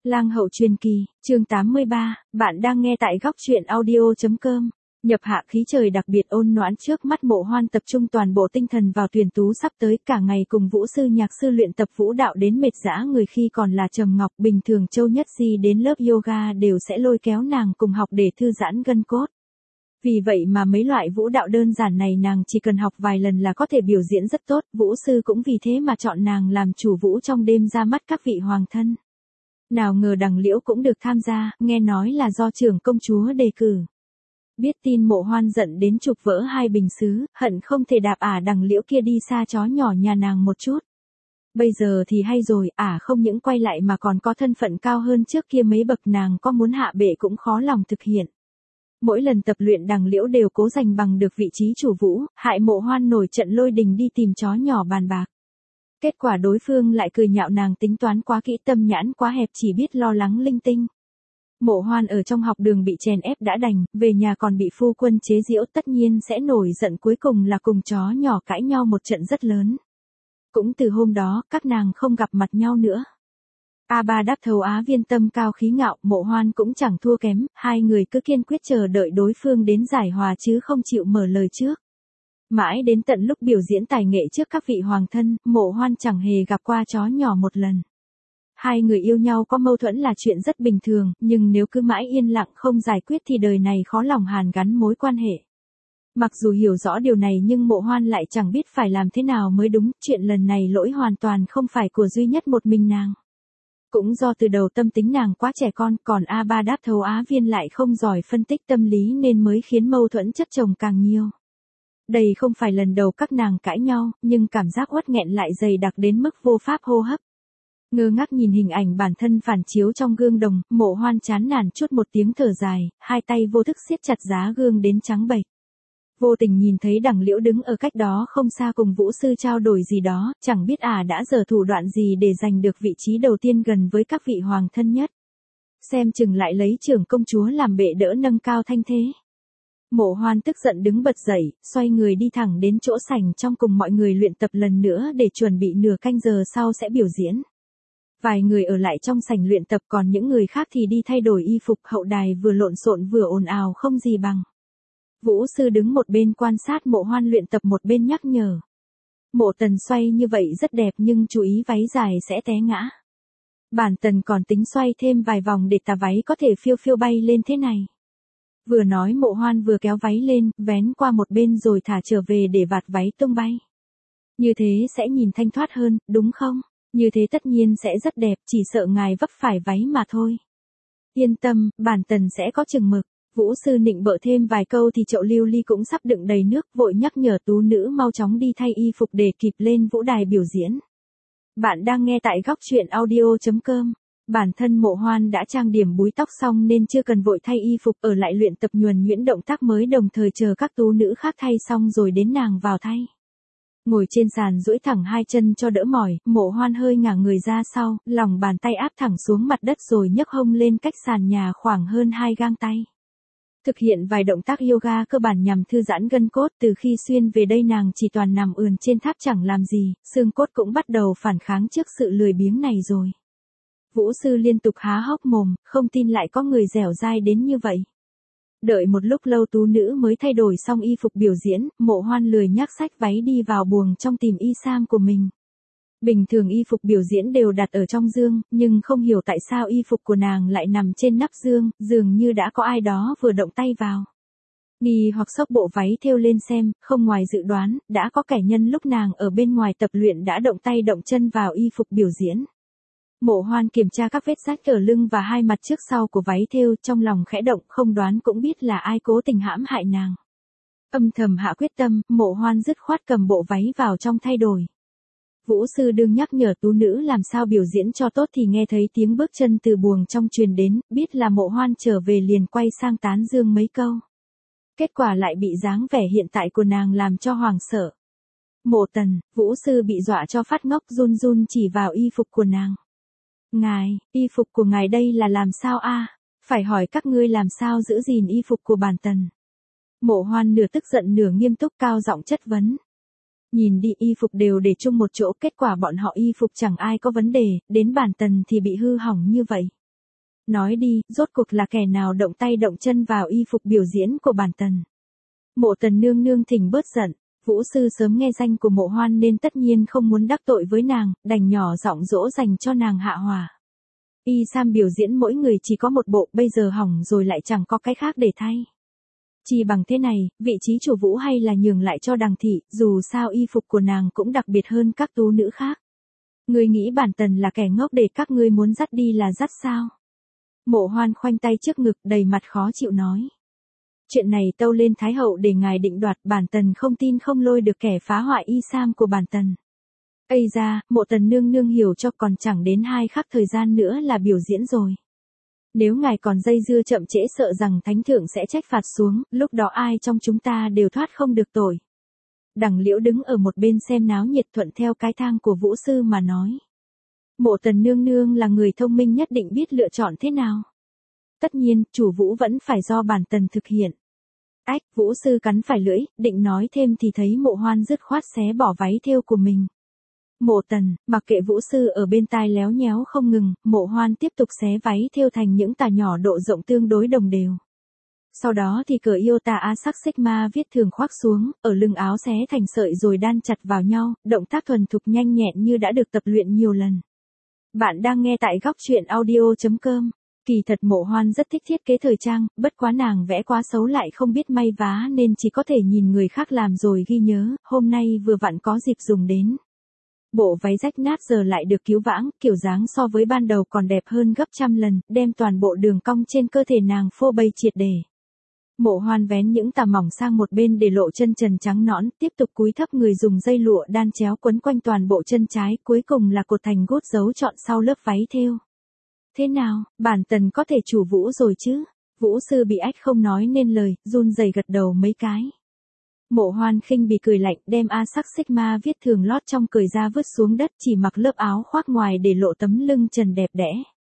Lang hậu truyền kỳ, chương 83, bạn đang nghe tại góc truyện audio.com. Nhập hạ khí trời đặc biệt ôn noãn trước mắt Mộ Hoan tập trung toàn bộ tinh thần vào tuyển tú sắp tới, cả ngày cùng vũ sư nhạc sư luyện tập vũ đạo đến mệt dã người. Khi còn là Trầm Ngọc, bình thường Châu Nhất Di đến lớp yoga đều sẽ lôi kéo nàng cùng học để thư giãn gân cốt. Vì vậy mà mấy loại vũ đạo đơn giản này nàng chỉ cần học vài lần là có thể biểu diễn rất tốt, vũ sư cũng vì thế mà chọn nàng làm chủ vũ trong đêm ra mắt các vị hoàng thân. Nào ngờ Đằng Liễu cũng được tham gia, nghe nói là do trưởng công chúa đề cử. Biết tin Mộ Hoan giận đến chụp vỡ hai bình sứ, hận không thể đạp Đằng Liễu kia đi xa chó nhỏ nhà nàng một chút. Bây giờ thì hay rồi, không những quay lại mà còn có thân phận cao hơn trước kia mấy bậc, nàng có muốn hạ bệ cũng khó lòng thực hiện. Mỗi lần tập luyện Đằng Liễu đều cố giành bằng được vị trí chủ vũ, hại Mộ Hoan nổi trận lôi đình đi tìm chó nhỏ bàn bạc. Kết quả đối phương lại cười nhạo nàng tính toán quá kỹ, tâm nhãn quá hẹp, chỉ biết lo lắng linh tinh. Mộ Hoan ở trong học đường bị chèn ép đã đành, về nhà còn bị phu quân chế giễu, tất nhiên sẽ nổi giận, cuối cùng là cùng chó nhỏ cãi nhau một trận rất lớn. Cũng từ hôm đó, các nàng không gặp mặt nhau nữa. A3 đáp thầu Á Viên tâm cao khí ngạo, Mộ Hoan cũng chẳng thua kém, hai người cứ kiên quyết chờ đợi đối phương đến giải hòa chứ không chịu mở lời trước. Mãi đến tận lúc biểu diễn tài nghệ trước các vị hoàng thân, Mộ Hoan chẳng hề gặp qua chó nhỏ một lần. Hai người yêu nhau có mâu thuẫn là chuyện rất bình thường, nhưng nếu cứ mãi yên lặng không giải quyết thì đời này khó lòng hàn gắn mối quan hệ. Mặc dù hiểu rõ điều này nhưng Mộ Hoan lại chẳng biết phải làm thế nào mới đúng, chuyện lần này lỗi hoàn toàn không phải của duy nhất một mình nàng. Cũng do từ đầu tâm tính nàng quá trẻ con, còn A3 đáp thầu Á Viên lại không giỏi phân tích tâm lý nên mới khiến mâu thuẫn chất chồng càng nhiều. Đây không phải lần đầu các nàng cãi nhau, nhưng cảm giác uất nghẹn lại dày đặc đến mức vô pháp hô hấp. Ngơ ngác nhìn hình ảnh bản thân phản chiếu trong gương đồng, Mộ Hoan chán nản chút một tiếng thở dài, hai tay vô thức siết chặt giá gương đến trắng bệch. Vô tình nhìn thấy Đằng Liễu đứng ở cách đó không xa cùng vũ sư trao đổi gì đó, chẳng biết đã giở thủ đoạn gì để giành được vị trí đầu tiên gần với các vị hoàng thân nhất. Xem chừng lại lấy trưởng công chúa làm bệ đỡ nâng cao thanh thế. Mộ Hoan tức giận đứng bật dậy, xoay người đi thẳng đến chỗ sảnh trong cùng mọi người luyện tập lần nữa để chuẩn bị nửa canh giờ sau sẽ biểu diễn. Vài người ở lại trong sảnh luyện tập, còn những người khác thì đi thay đổi y phục. Hậu đài vừa lộn xộn vừa ồn ào không gì bằng. Vũ sư đứng một bên quan sát Mộ Hoan luyện tập, một bên nhắc nhở. Mộ Tần xoay như vậy rất đẹp nhưng chú ý váy dài sẽ té ngã. Bản Tần còn tính xoay thêm vài vòng để tà váy có thể phiêu phiêu bay lên thế này. Vừa nói Mộ Hoan vừa kéo váy lên, vén qua một bên rồi thả trở về để vạt váy tung bay. Như thế sẽ nhìn thanh thoát hơn, đúng không? Như thế tất nhiên sẽ rất đẹp, chỉ sợ ngài vấp phải váy mà thôi. Yên tâm, bản Tần sẽ có chừng mực. Vũ sư nịnh bợ thêm vài câu thì chậu lưu ly cũng sắp đựng đầy nước, vội nhắc nhở tú nữ mau chóng đi thay y phục để kịp lên vũ đài biểu diễn. Bạn đang nghe tại góc truyện audio.com. Bản thân Mộ Hoan đã trang điểm búi tóc xong nên chưa cần vội thay y phục, ở lại luyện tập nhuần nhuyễn động tác mới, đồng thời chờ các tú nữ khác thay xong rồi đến nàng vào thay. Ngồi trên sàn duỗi thẳng hai chân cho đỡ mỏi, Mộ Hoan hơi ngả người ra sau, lòng bàn tay áp thẳng xuống mặt đất rồi nhấc hông lên cách sàn nhà khoảng hơn 2 gang tay. Thực hiện vài động tác yoga cơ bản nhằm thư giãn gân cốt. Từ khi xuyên về đây nàng chỉ toàn nằm ườn trên tháp chẳng làm gì, xương cốt cũng bắt đầu phản kháng trước sự lười biếng này rồi. Vũ sư liên tục há hốc mồm, không tin lại có người dẻo dai đến như vậy. Đợi một lúc lâu tú nữ mới thay đổi xong y phục biểu diễn, Mộ Hoan lười nhác xách váy đi vào buồng trong tìm y sam của mình. Bình thường y phục biểu diễn đều đặt ở trong dương, nhưng không hiểu tại sao y phục của nàng lại nằm trên nắp dương, dường như đã có ai đó vừa động tay vào. Nghi hoặc xốc bộ váy thêu lên xem, không ngoài dự đoán, đã có kẻ nhân lúc nàng ở bên ngoài tập luyện đã động tay động chân vào y phục biểu diễn. Mộ Hoan kiểm tra các vết rách ở lưng và hai mặt trước sau của váy thêu, trong lòng khẽ động, không đoán cũng biết là ai cố tình hãm hại nàng. Âm thầm hạ quyết tâm, Mộ Hoan dứt khoát cầm bộ váy vào trong thay đổi. Vũ sư đương nhắc nhở tú nữ làm sao biểu diễn cho tốt thì nghe thấy tiếng bước chân từ buồng trong truyền đến, biết là Mộ Hoan trở về liền quay sang tán dương mấy câu. Kết quả lại bị dáng vẻ hiện tại của nàng làm cho hoảng sợ. Mộ Tần, vũ sư bị dọa cho phát ngốc, run run chỉ vào y phục của nàng. Ngài, y phục của ngài đây là làm sao Phải hỏi các ngươi làm sao giữ gìn y phục của bản Tần. Mộ Hoan nửa tức giận nửa nghiêm túc cao giọng chất vấn. Nhìn đi, y phục đều để chung một chỗ, kết quả bọn họ y phục chẳng ai có vấn đề, đến bản Tần thì bị hư hỏng như vậy. Nói đi, rốt cuộc là kẻ nào động tay động chân vào y phục biểu diễn của bản tần. Mộ Tần nương nương thỉnh bớt giận, Vũ sư sớm nghe danh của Mộ Hoan nên tất nhiên không muốn đắc tội với nàng, đành nhỏ giọng dỗ dành cho nàng hạ hỏa. Y sam biểu diễn mỗi người chỉ có một bộ, bây giờ hỏng rồi lại chẳng có cái khác để thay. Chỉ bằng thế này, vị trí chủ Vũ hay là nhường lại cho Đằng thị, dù sao y phục của nàng cũng đặc biệt hơn các tú nữ khác. Ngươi nghĩ bản tần là kẻ ngốc để các ngươi muốn dắt đi là dắt sao? Mộ Hoan khoanh tay trước ngực, đầy mặt khó chịu nói. Chuyện này tâu lên Thái hậu để ngài định đoạt, bản tần không tin không lôi được kẻ phá hoại y sam của bản tần. Ây ra, Mộ Tần nương nương hiểu cho, còn chẳng đến 2 khắc thời gian nữa là biểu diễn rồi. Nếu ngài còn dây dưa chậm trễ sợ rằng thánh thượng sẽ trách phạt xuống, lúc đó ai trong chúng ta đều thoát không được tội. Đằng Liễu đứng ở một bên xem náo nhiệt, thuận theo cái thang của Vũ sư mà nói. Mộ Tần nương nương là người thông minh, nhất định biết lựa chọn thế nào. Tất nhiên, chủ Vũ vẫn phải do bản tần thực hiện. Ách, Vũ sư cắn phải lưỡi, định nói thêm thì thấy Mộ Hoan dứt khoát xé bỏ váy thêu của mình. Mộ Tần, mặc kệ Vũ sư ở bên tai léo nhéo không ngừng, Mộ Hoan tiếp tục xé váy thêu thành những tà nhỏ độ rộng tương đối đồng đều. Sau đó thì cởi Iota A sắc sigma viết thường khoác xuống, ở lưng áo xé thành sợi rồi đan chặt vào nhau, động tác thuần thục nhanh nhẹn như đã được tập luyện nhiều lần. Bạn đang nghe tại góc truyện audio.com. Kỳ thật Mộ Hoan rất thích thiết kế thời trang, bất quá nàng vẽ quá xấu lại không biết may vá nên chỉ có thể nhìn người khác làm rồi ghi nhớ, hôm nay vừa vặn có dịp dùng đến. Bộ váy rách nát giờ lại được cứu vãng, kiểu dáng so với ban đầu còn đẹp hơn gấp trăm lần, đem toàn bộ đường cong trên cơ thể nàng phô bày triệt để. Mộ Hoan vén những tà mỏng sang một bên để lộ chân trần trắng nõn, tiếp tục cúi thấp người dùng dây lụa đan chéo quấn quanh toàn bộ chân trái, cuối cùng là cột thành gốt dấu trọn sau lớp váy thêu. Thế nào, bản tần có thể chủ Vũ rồi chứ? Vũ sư bị ách không nói nên lời, run rẩy gật đầu mấy cái. Mộ Hoan khinh bỉ cười lạnh, đem A sắc sigma viết thường lót trong cởi ra vứt xuống đất, chỉ mặc lớp áo khoác ngoài để lộ tấm lưng trần đẹp đẽ.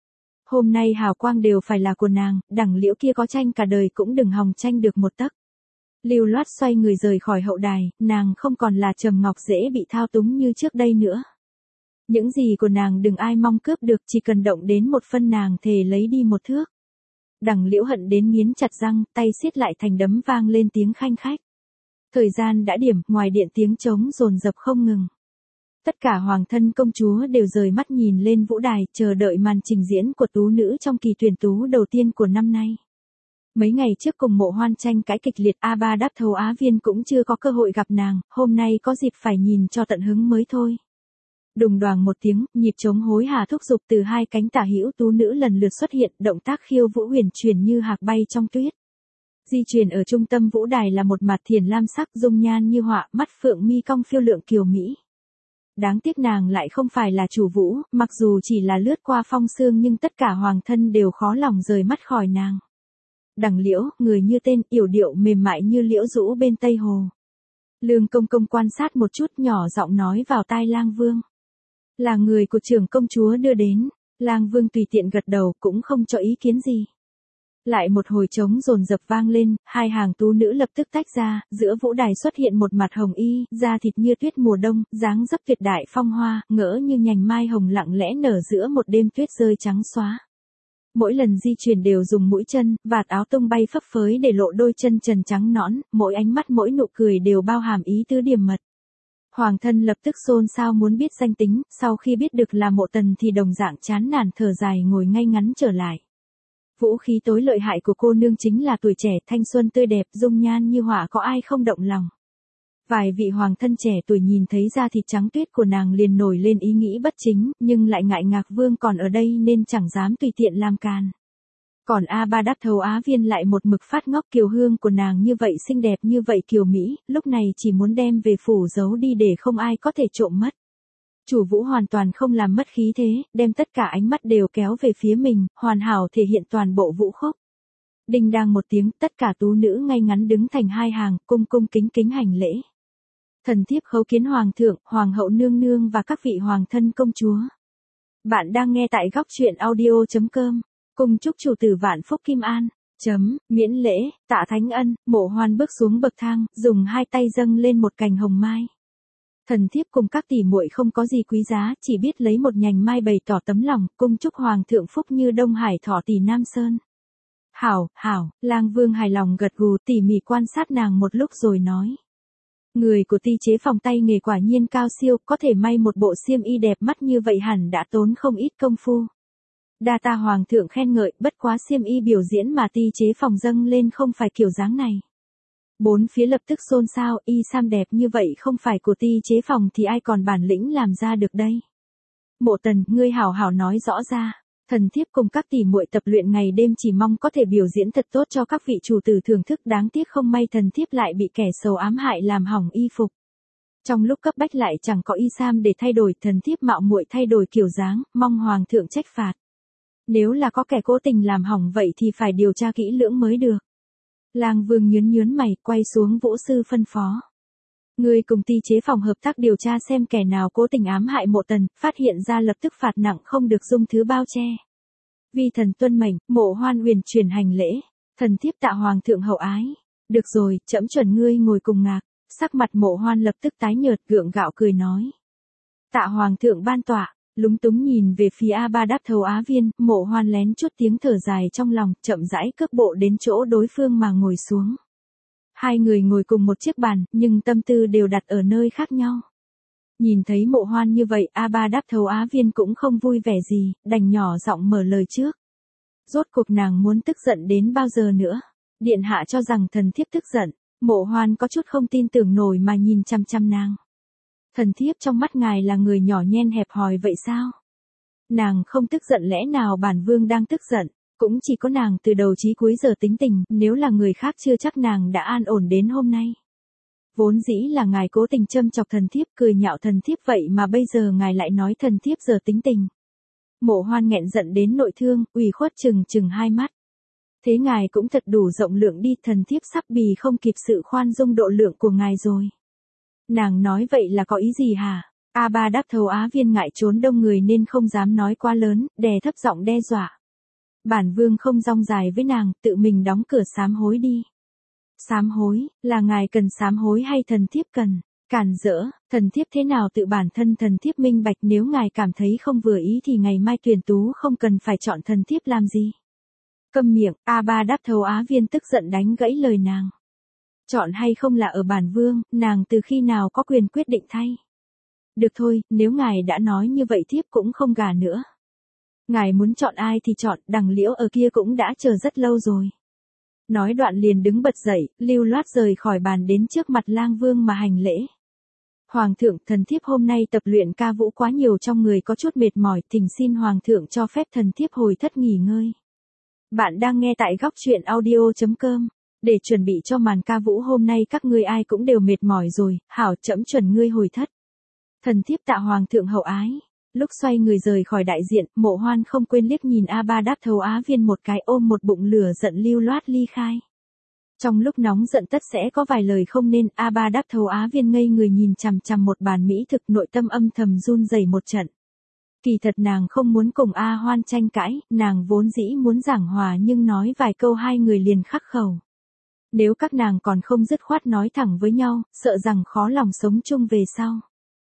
Hôm nay hào quang đều phải là của nàng, Đằng Liễu kia có tranh cả đời cũng đừng hòng tranh được một tấc. Lưu loát xoay người rời khỏi hậu đài, nàng không còn là Trầm Ngọc dễ bị thao túng như trước đây nữa. Những gì của nàng đừng ai mong cướp được, chỉ cần động đến một phân nàng thề lấy đi một thước. Đằng Liễu hận đến nghiến chặt răng, tay siết lại thành đấm, vang lên tiếng khanh khách. Thời gian đã điểm, ngoài điện tiếng trống dồn dập không ngừng. Tất cả hoàng thân công chúa đều rời mắt nhìn lên vũ đài, chờ đợi màn trình diễn của tú nữ trong kỳ tuyển tú đầu tiên của năm nay. Mấy ngày trước cùng Mộ Hoan tranh cãi kịch liệt, A3 đáp thầu Á Viên cũng chưa có cơ hội gặp nàng, hôm nay có dịp phải nhìn cho tận hứng mới thôi. Đùng đoàng một tiếng, nhịp trống hối hả thúc giục từ 2 cánh tả hữu tú nữ lần lượt xuất hiện, động tác khiêu vũ huyền chuyển như hạc bay trong tuyết. Di chuyển ở trung tâm vũ đài là một mặt thiền lam sắc, dung nhan như họa, mắt phượng mi cong phiêu lượng kiều mỹ. Đáng tiếc nàng lại không phải là chủ Vũ, mặc dù chỉ là lướt qua phong sương nhưng tất cả hoàng thân đều khó lòng rời mắt khỏi nàng. Đằng Liễu, người như tên, yểu điệu mềm mại như liễu rũ bên Tây Hồ. Lương Công Công quan sát một chút, nhỏ giọng nói vào tai Lang Vương. Là người của trưởng công chúa đưa đến. Lang Vương tùy tiện gật đầu, cũng không cho ý kiến gì. Lại một hồi trống dồn dập vang lên, 2 hàng tú nữ lập tức tách ra, giữa vũ đài xuất hiện một mặt hồng y, da thịt như tuyết mùa đông, dáng dấp tuyệt đại phong hoa, ngỡ như nhành mai hồng lặng lẽ nở giữa một đêm tuyết rơi trắng xóa. Mỗi lần di chuyển đều dùng mũi chân, vạt áo tung bay phấp phới để lộ đôi chân trần trắng nõn, mỗi ánh mắt mỗi nụ cười đều bao hàm ý tứ điềm mật. Hoàng thân lập tức xôn xao muốn biết danh tính, sau khi biết được là Mộ Tần thì đồng dạng chán nản thở dài ngồi ngay ngắn trở lại. Vũ khí tối lợi hại của cô nương chính là tuổi trẻ, thanh xuân tươi đẹp, dung nhan như họa, có ai không động lòng. Vài vị hoàng thân trẻ tuổi nhìn thấy da thịt trắng tuyết của nàng liền nổi lên ý nghĩ bất chính, nhưng lại ngại Ngạc Vương còn ở đây nên chẳng dám tùy tiện làm càn. Còn A3 đáp thầu Á Viên lại một mực phát ngốc, kiều hương của nàng như vậy xinh đẹp như vậy kiều mỹ, lúc này chỉ muốn đem về phủ giấu đi để không ai có thể trộm mất. Chủ Vũ hoàn toàn không làm mất khí thế, đem tất cả ánh mắt đều kéo về phía mình, hoàn hảo thể hiện toàn bộ vũ khúc. Đinh đang một tiếng, tất cả tú nữ ngay ngắn đứng thành 2 hàng, cung cung kính kính hành lễ. Thần thiếp khấu kiến hoàng thượng, hoàng hậu nương nương và các vị hoàng thân công chúa. Bạn đang nghe tại góc truyện audio.com. Cùng chúc chủ tử vạn phúc kim an. Miễn lễ, tạ thánh ân. Mộ Hoan bước xuống bậc thang, dùng 2 tay dâng lên một cành hồng mai. Thần thiếp cùng các tỷ muội không có gì quý giá, chỉ biết lấy một nhành mai bày tỏ tấm lòng, cung chúc hoàng thượng phúc như Đông Hải thọ tỷ Nam Sơn. Hảo, hảo, Lang Vương hài lòng gật gù, tỉ mỉ quan sát nàng một lúc rồi nói. Người của ty chế phòng tay nghề quả nhiên cao siêu, có thể may một bộ xiêm y đẹp mắt như vậy hẳn đã tốn không ít công phu. Đa ta hoàng thượng khen ngợi, bất quá xiêm y biểu diễn mà ty chế phòng dâng lên không phải kiểu dáng này. Bốn phía lập tức xôn xao, y sam đẹp như vậy không phải của ty chế phòng thì ai còn bản lĩnh làm ra được đây. Mộ Tần, ngươi hảo hảo nói rõ ra. Thần thiếp cùng các tỷ muội tập luyện ngày đêm chỉ mong có thể biểu diễn thật tốt cho các vị chủ tử thưởng thức, đáng tiếc không may thần thiếp lại bị kẻ xấu ám hại làm hỏng y phục. Trong lúc cấp bách lại chẳng có y sam để thay đổi, thần thiếp mạo muội thay đổi kiểu dáng, mong hoàng thượng trách phạt. Nếu là có kẻ cố tình làm hỏng vậy thì phải điều tra kỹ lưỡng mới được. Lang Vương nhướng mày, quay xuống Vũ sư phân phó. Ngươi cùng ty chế phòng hợp tác điều tra xem kẻ nào cố tình ám hại Mộ Tần, phát hiện ra lập tức phạt nặng không được dung thứ bao che. Vi thần tuân mệnh, Mộ Hoan huyền truyền hành lễ. Thần thiếp tạ hoàng thượng hậu ái. Được rồi, trẫm chuẩn ngươi ngồi cùng ngạc. Sắc mặt Mộ Hoan lập tức tái nhợt, gượng gạo cười nói. Tạ hoàng thượng ban tọa. Lúng túng nhìn về phía A Ba Đáp Thầu Á Viên, Mộ Hoan lén chút tiếng thở dài trong lòng, chậm rãi cước bộ đến chỗ đối phương mà ngồi xuống. Hai người ngồi cùng một chiếc bàn, nhưng tâm tư đều đặt ở nơi khác nhau. Nhìn thấy Mộ Hoan như vậy, A Ba Đáp Thầu Á Viên cũng không vui vẻ gì, đành nhỏ giọng mở lời trước. Rốt cuộc nàng muốn tức giận đến bao giờ nữa? Điện hạ cho rằng thần thiếp tức giận. Mộ Hoan có chút không tin tưởng nổi mà nhìn chăm chăm nàng. Thần thiếp trong mắt ngài là người nhỏ nhen hẹp hòi vậy sao? Nàng không tức giận, lẽ nào bản vương đang tức giận? Cũng chỉ có nàng từ đầu chí cuối giờ tính tình, nếu là người khác chưa chắc nàng đã an ổn đến hôm nay. Vốn dĩ là ngài cố tình châm chọc thần thiếp, cười nhạo thần thiếp, vậy mà bây giờ ngài lại nói thần thiếp giờ tính tình. Mộ Hoan nghẹn giận đến nội thương, ủy khuất trừng hai mắt. Thế ngài cũng thật đủ rộng lượng đi, thần thiếp sắp bì không kịp sự khoan dung độ lượng của ngài rồi. Nàng nói vậy là có ý gì hả? A Ba Đáp Thầu Á Viên ngại trốn đông người nên không dám nói quá lớn, đè thấp giọng đe dọa. Bản vương không rong dài với nàng, tự mình đóng cửa sám hối đi. Sám hối, là ngài cần sám hối hay thần thiếp cần? Cản rỡ, thần thiếp thế nào tự bản thân thần thiếp minh bạch, nếu ngài cảm thấy không vừa ý thì ngày mai tuyển tú không cần phải chọn thần thiếp làm gì. Câm miệng, A Ba Đáp Thầu Á Viên tức giận đánh gãy lời nàng. Chọn hay không là ở bản vương, nàng từ khi nào có quyền quyết định thay. Được thôi, nếu ngài đã nói như vậy thiếp cũng không gà nữa. Ngài muốn chọn ai thì chọn, đằng Liễu ở kia cũng đã chờ rất lâu rồi. Nói đoạn liền đứng bật dậy, lưu loát rời khỏi bàn đến trước mặt Lang Vương mà hành lễ. Hoàng thượng, thần thiếp hôm nay tập luyện ca vũ quá nhiều trong người có chút mệt mỏi, thỉnh xin hoàng thượng cho phép thần thiếp hồi thất nghỉ ngơi. Bạn đang nghe tại góc truyện audio.com. Để chuẩn bị cho màn ca vũ hôm nay các ngươi ai cũng đều mệt mỏi rồi, hảo, trẫm chuẩn ngươi hồi thất. Thần thiếp tạ hoàng thượng hậu ái. Lúc xoay người rời khỏi đại diện, Mộ Hoan không quên liếc nhìn A Ba Đáp Thầu Á Viên một cái, ôm một bụng lửa giận lưu loát ly khai. Trong lúc nóng giận tất sẽ có vài lời không nên, A Ba Đáp Thầu Á Viên ngây người nhìn chằm chằm một bàn mỹ thực, nội tâm âm thầm run rẩy một trận. Kỳ thật nàng không muốn cùng A Hoan tranh cãi, nàng vốn dĩ muốn giảng hòa nhưng nói vài câu hai người liền khắc khẩu. Nếu các nàng còn không dứt khoát nói thẳng với nhau, sợ rằng khó lòng sống chung về sau.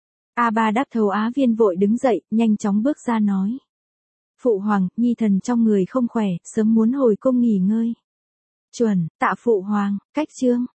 A Ba Đáp Thầu Á Viên vội đứng dậy, nhanh chóng bước ra nói. Phụ hoàng, nhi thần trong người không khỏe, sớm muốn hồi cung nghỉ ngơi. Chuẩn, tạ phụ hoàng, cách chương.